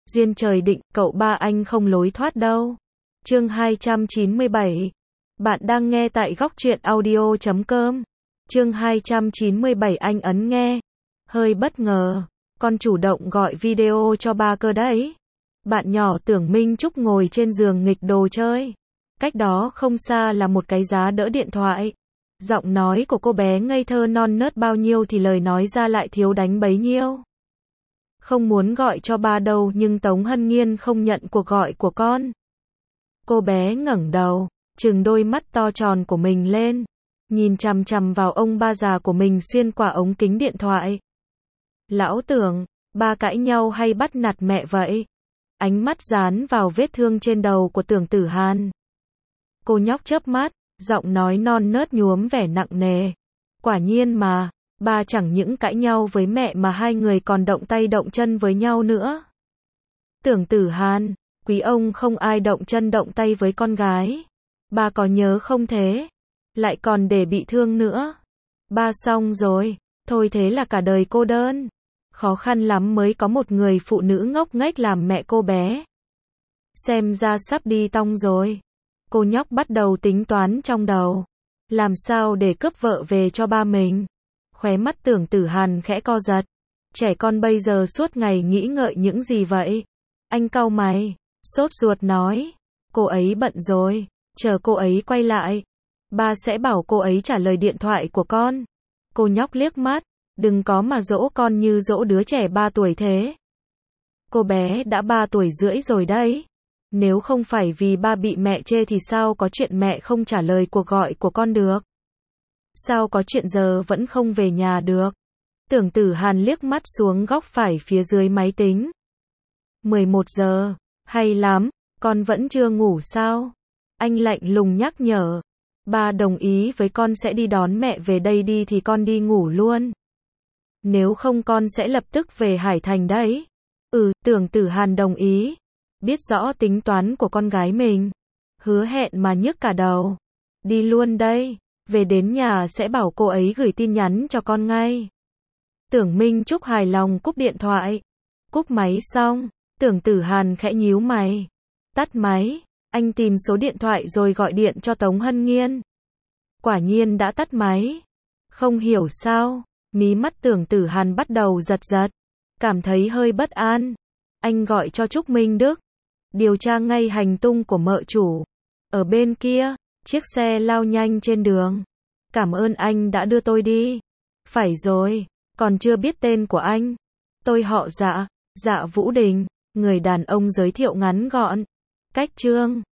Duyên trời định, cậu ba anh không lối thoát đâu. Chương 297. Bạn đang nghe tại góc truyện audio.com. Chương 297 anh ấn nghe. Hơi bất ngờ, con chủ động gọi video cho ba cơ đấy. Bạn nhỏ tưởng Minh Trúc ngồi trên giường nghịch đồ chơi. Cách đó không xa là một cái giá đỡ điện thoại. Giọng nói của cô bé ngây thơ non nớt bao nhiêu thì lời nói ra lại thiếu đánh bấy nhiêu. Không muốn gọi cho ba đâu, nhưng Tống Hân Nghiên không nhận cuộc gọi của con. Cô bé ngẩng đầu, trừng đôi mắt to tròn của mình lên, nhìn chằm chằm vào ông ba già của mình xuyên qua ống kính điện thoại. Lão Tưởng, ba cãi nhau hay bắt nạt mẹ vậy? Ánh mắt dán vào vết thương trên đầu của Tưởng Tử Hàn. Cô nhóc chớp mắt, giọng nói non nớt nhuốm vẻ nặng nề. Quả nhiên mà, ba chẳng những cãi nhau với mẹ mà hai người còn động tay động chân với nhau nữa. Tưởng Tử Hàn, quý ông không ai động chân động tay với con gái. Ba có nhớ không thế? Lại còn để bị thương nữa. Ba xong rồi, thôi thế là cả đời cô đơn. Khó khăn lắm mới có một người phụ nữ ngốc nghếch làm mẹ cô bé. Xem ra sắp đi tong rồi. Cô nhóc bắt đầu tính toán trong đầu. Làm sao để cướp vợ về cho ba mình? Khóe mắt Tưởng Tử Hàn khẽ co giật. Trẻ con bây giờ suốt ngày nghĩ ngợi những gì vậy? Anh cau mày, sốt ruột nói. Cô ấy bận rồi, chờ cô ấy quay lại. Ba sẽ bảo cô ấy trả lời điện thoại của con. Cô nhóc liếc mắt, đừng có mà dỗ con như dỗ đứa trẻ 3 tuổi thế. Cô bé đã 3 tuổi rưỡi rồi đấy. Nếu không phải vì ba bị mẹ chê thì sao có chuyện mẹ không trả lời cuộc gọi của con được? Sao có chuyện giờ vẫn không về nhà được? Tưởng Tử Hàn liếc mắt xuống góc phải phía dưới máy tính. 11 giờ, hay lắm, con vẫn chưa ngủ sao? Anh lạnh lùng nhắc nhở. Ba đồng ý với con sẽ đi đón mẹ về đây đi thì con đi ngủ luôn. Nếu không con sẽ lập tức về Hải Thành đấy. Tưởng Tử Hàn đồng ý. Biết rõ tính toán của con gái mình. Hứa hẹn mà nhức cả đầu. Đi luôn đây. Về đến nhà sẽ bảo cô ấy gửi tin nhắn cho con ngay. Tưởng Minh Trúc hài lòng cúp điện thoại. Cúp máy xong, Tưởng Tử Hàn khẽ nhíu mày. Tắt máy, anh tìm số điện thoại rồi gọi điện cho Tống Hân Nghiên. Quả nhiên đã tắt máy. Không hiểu sao, mí mắt Tưởng Tử Hàn bắt đầu giật giật. Cảm thấy hơi bất an. Anh gọi cho Trúc Minh Đức. Điều tra ngay hành tung của mợ chủ. Ở bên kia, chiếc xe lao nhanh trên đường. Cảm ơn anh đã đưa tôi đi. Phải rồi, còn chưa biết tên của anh. Tôi họ Dạ, Dạ Vũ Đình. Người đàn ông giới thiệu ngắn gọn. Cách Trương.